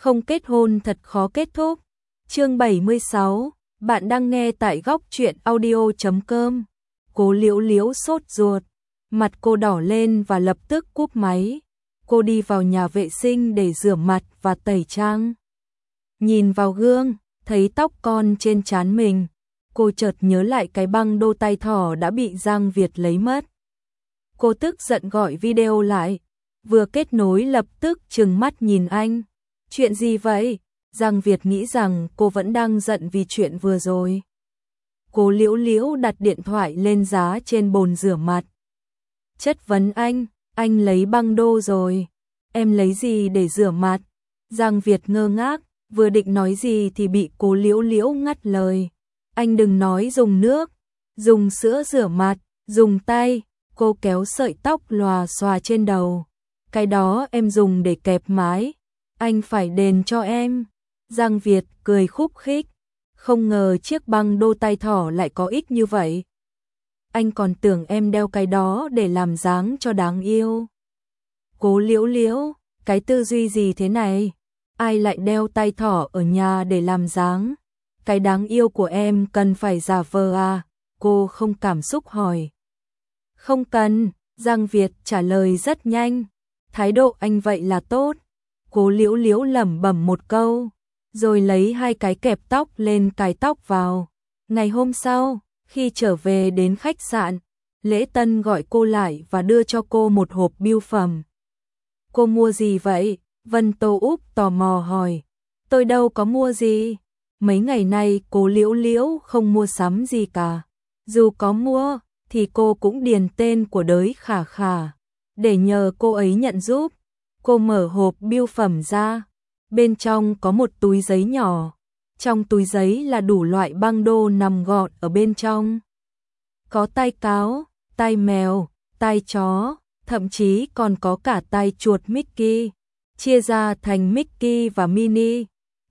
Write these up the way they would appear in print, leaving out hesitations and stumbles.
Không kết hôn thật khó kết thúc. Chương 76, bạn đang nghe tại góc truyện audio.com. Cố Liễu Liễu sốt ruột, mặt cô đỏ lên và lập tức cúp máy. Cô đi vào nhà vệ sinh để rửa mặt và tẩy trang. Nhìn vào gương, thấy tóc con trên trán mình, cô chợt nhớ lại cái băng đô tay thỏ đã bị Giang Việt lấy mất. Cô tức giận gọi video lại, vừa kết nối lập tức trừng mắt nhìn anh. Chuyện gì vậy? Giang Việt nghĩ rằng cô vẫn đang giận vì chuyện vừa rồi. Cố Liễu Liễu đặt điện thoại lên giá trên bồn rửa mặt. Chất vấn anh lấy băng đô rồi. Em lấy gì để rửa mặt? Giang Việt ngơ ngác, vừa định nói gì thì bị Cố Liễu Liễu ngắt lời. Anh đừng nói dùng nước, dùng sữa rửa mặt, dùng tay. Cô kéo sợi tóc lòa xòa trên đầu. Cái đó em dùng để kẹp mái. Anh phải đền cho em. Giang Việt cười khúc khích. Không ngờ chiếc băng đô tay thỏ lại có ích như vậy. Anh còn tưởng em đeo cái đó để làm dáng cho đáng yêu. Cố Liễu Liễu, cái tư duy gì thế này? Ai lại đeo tay thỏ ở nhà để làm dáng? Cái đáng yêu của em cần phải giả vờ à? Cô không cảm xúc hỏi. Không cần, Giang Việt trả lời rất nhanh. Thái độ anh vậy là tốt. Cố Liễu Liễu lẩm bẩm một câu, rồi lấy hai cái kẹp tóc lên cài tóc vào. Ngày hôm sau, khi trở về đến khách sạn, Lễ Tân gọi cô lại và đưa cho cô một hộp bưu phẩm. Cô mua gì vậy? Vân Tô Úc tò mò hỏi. Tôi đâu có mua gì. Mấy ngày nay Cố Liễu Liễu không mua sắm gì cả. Dù có mua, thì cô cũng điền tên của đới Khả Khả, để nhờ cô ấy nhận giúp. Cô mở hộp bưu phẩm ra, bên trong có một túi giấy nhỏ. Trong túi giấy là đủ loại băng đô nằm gọn ở bên trong. Có tai cáo, tai mèo, tai chó, thậm chí còn có cả tai chuột Mickey, chia ra thành Mickey và Minnie.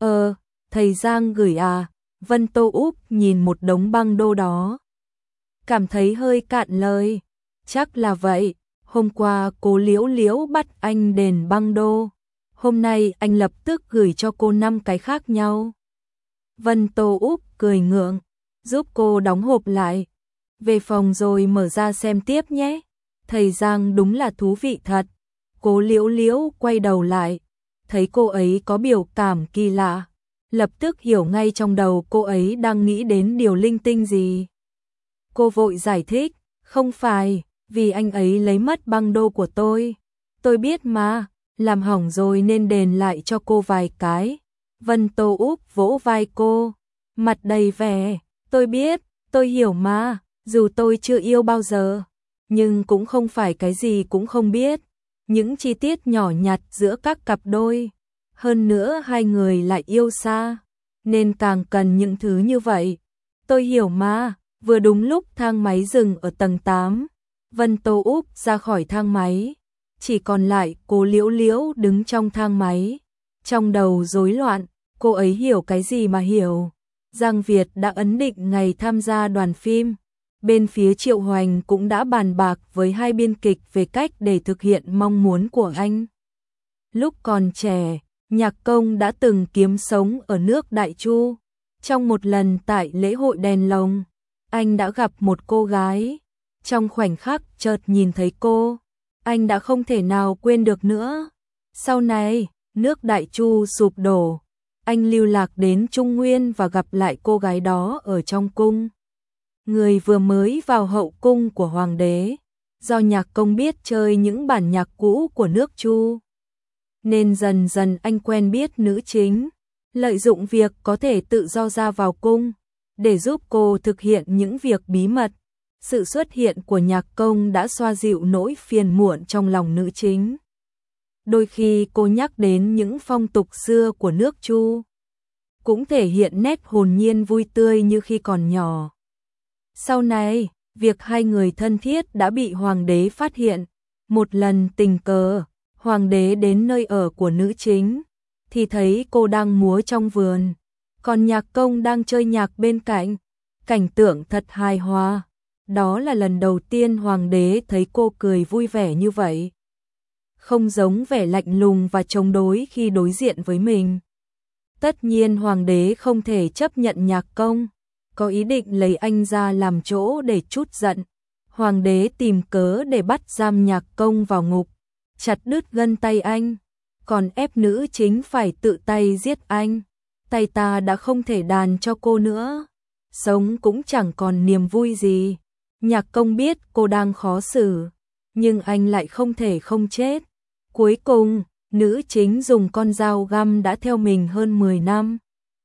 Thầy Giang gửi à? Vân Tô Úc nhìn một đống băng đô đó, cảm thấy hơi cạn lời. Chắc là vậy, hôm qua Cố Liễu Liễu bắt anh đền băng đô. Hôm nay anh lập tức gửi cho cô 5 cái khác nhau. Vân Tô Úc cười ngượng, giúp cô đóng hộp lại. Về phòng rồi mở ra xem tiếp nhé. Thầy Giang đúng là thú vị thật. Cố Liễu Liễu quay đầu lại, thấy cô ấy có biểu cảm kỳ lạ, lập tức hiểu ngay trong đầu cô ấy đang nghĩ đến điều linh tinh gì. Cô vội giải thích, không phải, vì anh ấy lấy mất băng đô của tôi. Tôi biết mà, làm hỏng rồi nên đền lại cho cô vài cái. Vân Tô Úc vỗ vai cô, mặt đầy vẻ, tôi biết, tôi hiểu mà, dù tôi chưa yêu bao giờ, nhưng cũng không phải cái gì cũng không biết. Những chi tiết nhỏ nhặt giữa các cặp đôi, hơn nữa hai người lại yêu xa, nên càng cần những thứ như vậy. Tôi hiểu mà. Vừa đúng lúc thang máy dừng ở tầng 8, Vân Tô Úc ra khỏi thang máy, chỉ còn lại Cố Liễu Liễu đứng trong thang máy, trong đầu rối loạn. Cô ấy hiểu cái gì mà hiểu. Giang Việt đã ấn định ngày tham gia đoàn phim, bên phía Triệu Hoành cũng đã bàn bạc với hai biên kịch về cách để thực hiện mong muốn của anh. Lúc còn trẻ, Nhạc Công đã từng kiếm sống ở nước Đại Chu. Trong một lần tại lễ hội đèn lồng, anh đã gặp một cô gái. Trong khoảnh khắc chợt nhìn thấy cô, anh đã không thể nào quên được nữa. Sau này, nước Đại Chu sụp đổ, anh lưu lạc đến Trung Nguyên và gặp lại cô gái đó ở trong cung. Người vừa mới vào hậu cung của hoàng đế. Do Nhạc Công biết chơi những bản nhạc cũ của nước Chu, nên dần dần anh quen biết nữ chính, lợi dụng việc có thể tự do ra vào cung để giúp cô thực hiện những việc bí mật. Sự xuất hiện của Nhạc Công đã xoa dịu nỗi phiền muộn trong lòng nữ chính. Đôi khi cô nhắc đến những phong tục xưa của nước Chu, cũng thể hiện nét hồn nhiên vui tươi như khi còn nhỏ. Sau này, việc hai người thân thiết đã bị hoàng đế phát hiện. Một lần tình cờ, hoàng đế đến nơi ở của nữ chính, thì thấy cô đang múa trong vườn, còn Nhạc Công đang chơi nhạc bên cạnh. Cảnh tượng thật hài hòa. Đó là lần đầu tiên hoàng đế thấy cô cười vui vẻ như vậy. không giống vẻ lạnh lùng và chống đối khi đối diện với mình. Tất nhiên hoàng đế không thể chấp nhận Nhạc Công, có ý định lấy anh ra làm chỗ để trút giận. Hoàng đế tìm cớ để bắt giam Nhạc Công vào ngục, chặt đứt gân tay anh, còn ép nữ chính phải tự tay giết anh. Tay ta đã không thể đàn cho cô nữa, sống cũng chẳng còn niềm vui gì. Nhạc Công biết cô đang khó xử, nhưng anh lại không thể không chết. Cuối cùng, nữ chính dùng con dao găm đã theo mình hơn 10 năm,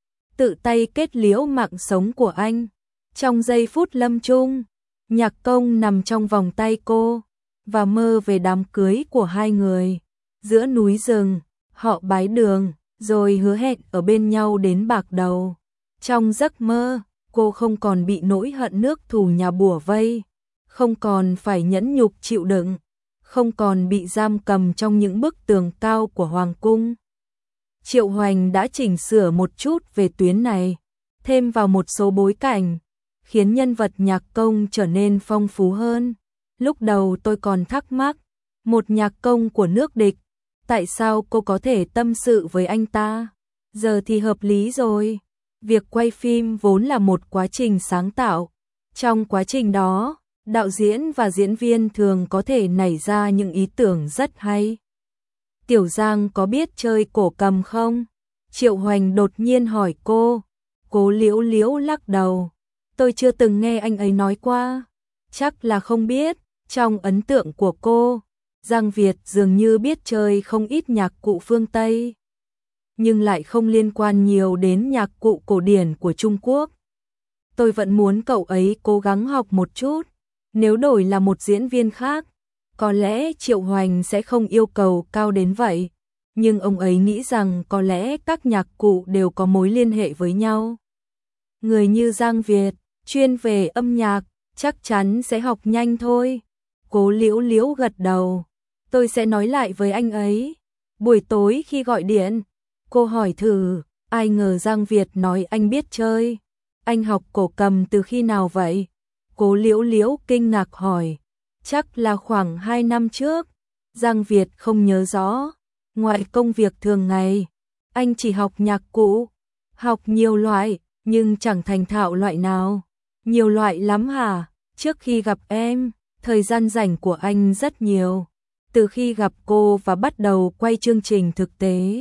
tự tay kết liễu mạng sống của anh. Trong giây phút lâm chung, Nhạc Công nằm trong vòng tay cô và mơ về đám cưới của hai người giữa núi rừng. Họ bái đường rồi hứa hẹn ở bên nhau đến bạc đầu. Trong giấc mơ, cô không còn bị nỗi hận nước thù nhà bủa vây, không còn phải nhẫn nhục chịu đựng, không còn bị giam cầm trong những bức tường cao của hoàng cung. Triệu Hoành đã chỉnh sửa một chút về tuyến này, thêm vào một số bối cảnh, khiến nhân vật Nhạc Công trở nên phong phú hơn. Lúc đầu tôi còn thắc mắc, một nhạc công của nước địch, tại sao cô có thể tâm sự với anh ta? Giờ thì hợp lý rồi. Việc quay phim vốn là một quá trình sáng tạo. Trong quá trình đó, đạo diễn và diễn viên thường có thể nảy ra những ý tưởng rất hay. Tiểu Giang có biết chơi cổ cầm không? Triệu Hoành đột nhiên hỏi cô. Cố Liễu Liễu lắc đầu. Tôi chưa từng nghe anh ấy nói qua. Chắc là không biết. Trong ấn tượng của cô, Giang Việt dường như biết chơi không ít nhạc cụ phương Tây, nhưng lại không liên quan nhiều đến nhạc cụ cổ điển của Trung Quốc. Tôi vẫn muốn cậu ấy cố gắng học một chút. Nếu đổi là một diễn viên khác, có lẽ Triệu Hoành sẽ không yêu cầu cao đến vậy, nhưng ông ấy nghĩ rằng có lẽ các nhạc cụ đều có mối liên hệ với nhau. Người như Giang Việt, chuyên về âm nhạc, chắc chắn sẽ học nhanh thôi. Cố Liễu Liễu gật đầu. Tôi sẽ nói lại với anh ấy. Buổi tối khi gọi điện, cô hỏi thử, ai ngờ Giang Việt nói anh biết chơi. Anh học cổ cầm từ khi nào vậy? Cố Liễu Liễu kinh ngạc hỏi. Chắc là khoảng 2 năm trước. Giang Việt không nhớ rõ. Ngoài công việc thường ngày, anh chỉ học nhạc cụ. Học nhiều loại, nhưng chẳng thành thạo loại nào. Nhiều loại lắm hả? Trước khi gặp em, thời gian rảnh của anh rất nhiều. Từ khi gặp cô và bắt đầu quay chương trình thực tế,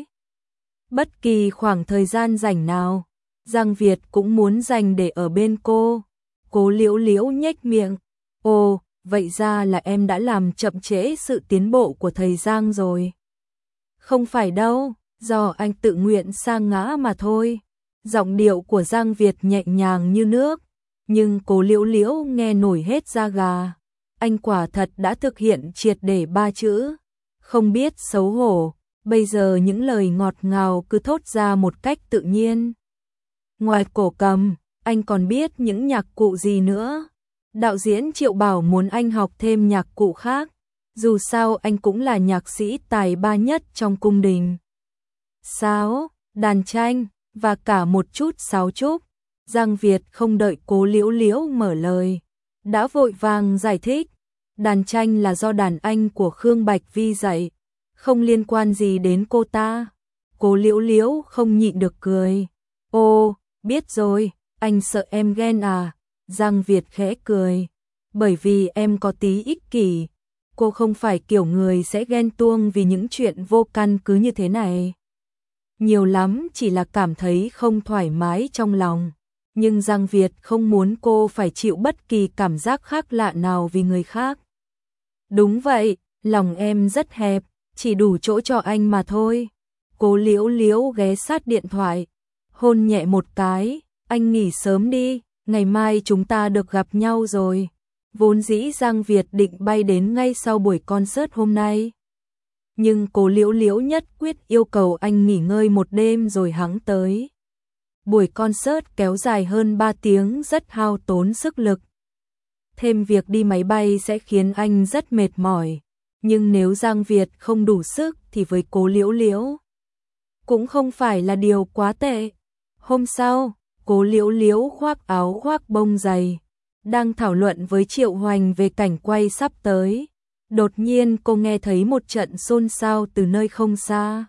bất kỳ khoảng thời gian rảnh nào, Giang Việt cũng muốn dành để ở bên cô. Cố Liễu Liễu nhếch miệng. Ồ, vậy ra là em đã làm chậm trễ sự tiến bộ của thầy Giang rồi. Không phải đâu, do anh tự nguyện sa ngã mà thôi. Giọng điệu của Giang Việt nhẹ nhàng như nước, nhưng Cố Liễu Liễu nghe nổi hết da gà. Anh quả thật đã thực hiện triệt để 3 chữ, không biết xấu hổ. Bây giờ những lời ngọt ngào cứ thốt ra một cách tự nhiên. Ngoài cổ cầm, anh còn biết những nhạc cụ gì nữa? Đạo diễn Triệu bảo muốn anh học thêm nhạc cụ khác, dù sao anh cũng là nhạc sĩ tài ba nhất trong cung đình. Sáo, đàn tranh và cả một chút sáo trúc. Giang Việt không đợi Cố Liễu Liễu mở lời, đã vội vàng giải thích. Đàn tranh là do đàn anh của Khương Bạch Vi dạy, không liên quan gì đến cô ta. Cố Liễu Liễu không nhịn được cười. Ô, biết rồi, anh sợ em ghen à? Giang Việt khẽ cười. Bởi vì em có tí ích kỷ. Cô không phải kiểu người sẽ ghen tuông vì những chuyện vô căn cứ như thế này. Nhiều lắm chỉ là cảm thấy không thoải mái trong lòng. Nhưng Giang Việt không muốn cô phải chịu bất kỳ cảm giác khác lạ nào vì người khác. Đúng vậy, lòng em rất hẹp, chỉ đủ chỗ cho anh mà thôi. Cố Liễu Liễu ghé sát điện thoại, hôn nhẹ một cái. Anh nghỉ sớm đi, ngày mai chúng ta được gặp nhau rồi. Vốn dĩ Giang Việt định bay đến ngay sau buổi concert hôm nay, nhưng Cố Liễu Liễu nhất quyết yêu cầu anh nghỉ ngơi một đêm rồi hẵng tới. Buổi concert kéo dài hơn 3 tiếng rất hao tốn sức lực. Thêm việc đi máy bay sẽ khiến anh rất mệt mỏi. Nhưng nếu Giang Việt không đủ sức thì với Cố Liễu Liễu cũng không phải là điều quá tệ. Hôm sau, Cố Liễu Liễu khoác áo khoác bông dày, đang thảo luận với Triệu Hoành về cảnh quay sắp tới. Đột nhiên cô nghe thấy một trận xôn xao từ nơi không xa.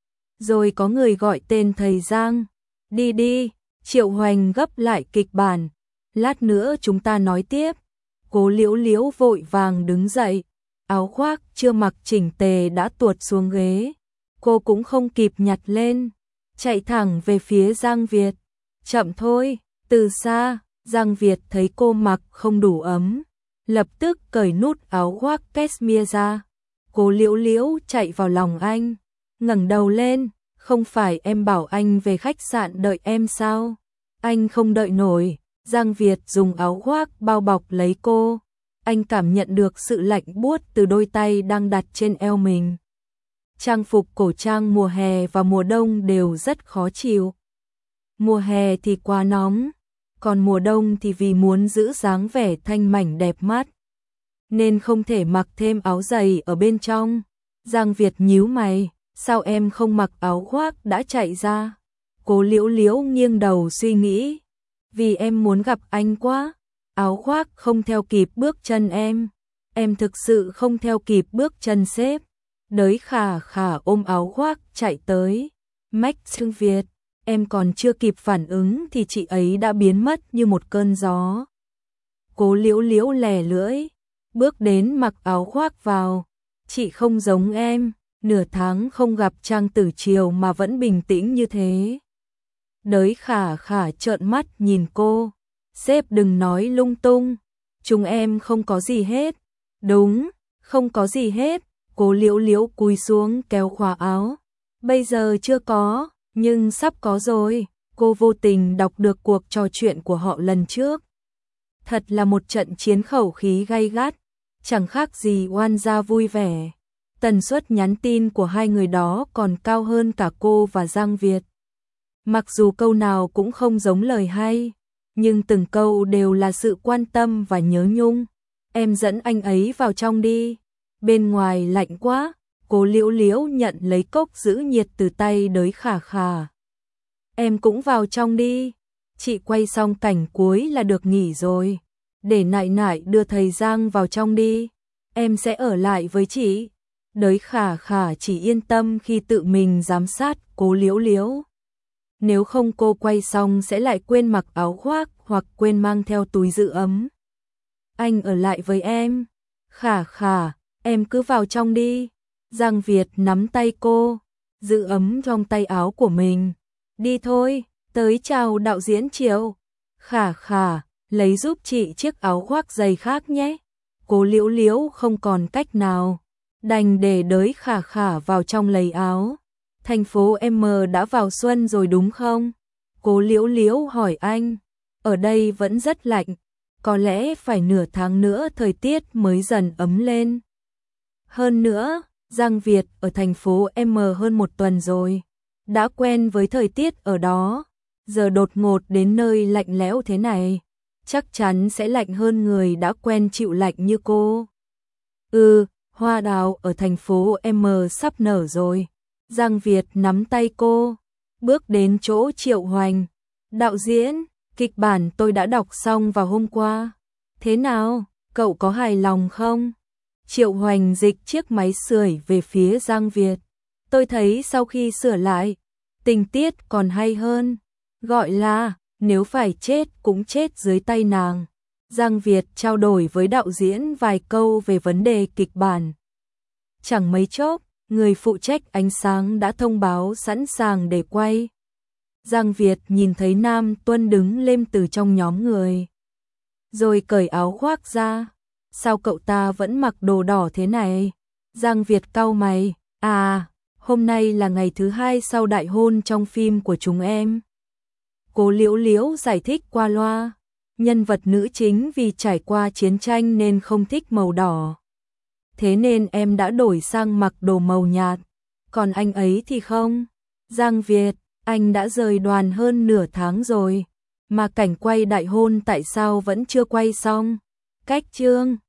Rồi có người gọi tên thầy Giang. Đi đi, Triệu Hoành gấp lại kịch bản. Lát nữa chúng ta nói tiếp. Cố Liễu Liễu vội vàng đứng dậy. Áo khoác chưa mặc chỉnh tề đã tuột xuống ghế. Cô cũng không kịp nhặt lên. Chạy thẳng về phía Giang Việt. Chậm thôi, từ xa, Giang Việt thấy cô mặc không đủ ấm. Lập tức cởi nút áo khoác cashmere ra. Cố Liễu Liễu chạy vào lòng anh. Ngẩng đầu lên, không phải em bảo anh về khách sạn đợi em sao? Anh không đợi nổi. Giang Việt dùng áo khoác bao bọc lấy cô. Anh cảm nhận được sự lạnh buốt từ đôi tay đang đặt trên eo mình. Trang phục cổ trang mùa hè và mùa đông đều rất khó chịu. Mùa hè thì quá nóng, còn mùa đông thì vì muốn giữ dáng vẻ thanh mảnh đẹp mắt, nên không thể mặc thêm áo dày ở bên trong. Giang Việt nhíu mày, sao em không mặc áo khoác đã chạy ra? Cố Liễu Liễu nghiêng đầu suy nghĩ, vì em muốn gặp anh quá. Áo khoác không theo kịp bước chân em thực sự không theo kịp bước chân sếp. Đới Khả Khả ôm áo khoác chạy tới. Mách Trương Việt, em còn chưa kịp phản ứng thì chị ấy đã biến mất như một cơn gió. Cố Liễu Liễu lè lưỡi, bước đến mặc áo khoác vào. Chị không giống em, nửa tháng không gặp Trang Tử Triều mà vẫn bình tĩnh như thế. Đới Khả Khả trợn mắt nhìn cô. Sếp đừng nói lung tung, chúng em không có gì hết. Đúng, không có gì hết. Cố Liễu Liễu cúi xuống kéo khóa áo. Bây giờ chưa có, nhưng sắp có rồi. Cô vô tình đọc được cuộc trò chuyện của họ lần trước. Thật là một trận chiến khẩu khí gay gắt, chẳng khác gì oan gia vui vẻ. Tần suất nhắn tin của hai người đó còn cao hơn cả cô và Giang Việt. Mặc dù câu nào cũng không giống lời hay, nhưng từng câu đều là sự quan tâm và nhớ nhung. Em dẫn anh ấy vào trong đi. Bên ngoài lạnh quá. Cố Liễu Liễu nhận lấy cốc giữ nhiệt từ tay Đới Khả Khả. Em cũng vào trong đi. Chị quay xong cảnh cuối là được nghỉ rồi. Để nại nại đưa thầy Giang vào trong đi. Em sẽ ở lại với chị. Đới Khả Khả chỉ yên tâm khi tự mình giám sát Cố Liễu Liễu. Nếu không cô quay xong sẽ lại quên mặc áo khoác hoặc quên mang theo túi giữ ấm. Anh ở lại với em. Khả Khả, em cứ vào trong đi. Giang Việt nắm tay cô, giữ ấm trong tay áo của mình. Đi thôi, tới chào đạo diễn Triều. Khả Khả, lấy giúp chị chiếc áo khoác dày khác nhé. Cố Liễu Liễu không còn cách nào, đành để Đới Khả Khả vào trong lấy áo. Thành phố M đã vào xuân rồi đúng không? Cố Liễu Liễu hỏi anh. Ở đây vẫn rất lạnh, có lẽ phải nửa tháng nữa thời tiết mới dần ấm lên. Hơn nữa, Giang Việt ở thành phố M hơn một tuần rồi, đã quen với thời tiết ở đó. Giờ đột ngột đến nơi lạnh lẽo thế này, chắc chắn sẽ lạnh hơn người đã quen chịu lạnh như cô. Hoa đào ở thành phố M sắp nở rồi. Giang Việt nắm tay cô, bước đến chỗ Triệu Hoành. Đạo diễn, kịch bản tôi đã đọc xong vào hôm qua. Thế nào, cậu có hài lòng không? Triệu Hoành dịch chiếc máy sưởi về phía Giang Việt. Tôi thấy sau khi sửa lại, tình tiết còn hay hơn. Gọi là, nếu phải chết cũng chết dưới tay nàng. Giang Việt trao đổi với đạo diễn vài câu về vấn đề kịch bản. Chẳng mấy chốc, người phụ trách ánh sáng đã thông báo sẵn sàng để quay. Giang Việt nhìn thấy Nam Tuân đứng lên từ trong nhóm người, rồi cởi áo khoác ra. Sao cậu ta vẫn mặc đồ đỏ thế này? Giang Việt cau mày. Hôm nay là ngày thứ 2 sau đại hôn trong phim của chúng em. Cố Liễu Liễu giải thích qua loa. Nhân vật nữ chính vì trải qua chiến tranh nên không thích màu đỏ. Thế nên em đã đổi sang mặc đồ màu nhạt. Còn anh ấy thì không. Giang Việt, anh đã rời đoàn hơn nửa tháng rồi, mà cảnh quay đại hôn tại sao vẫn chưa quay xong? Cách chương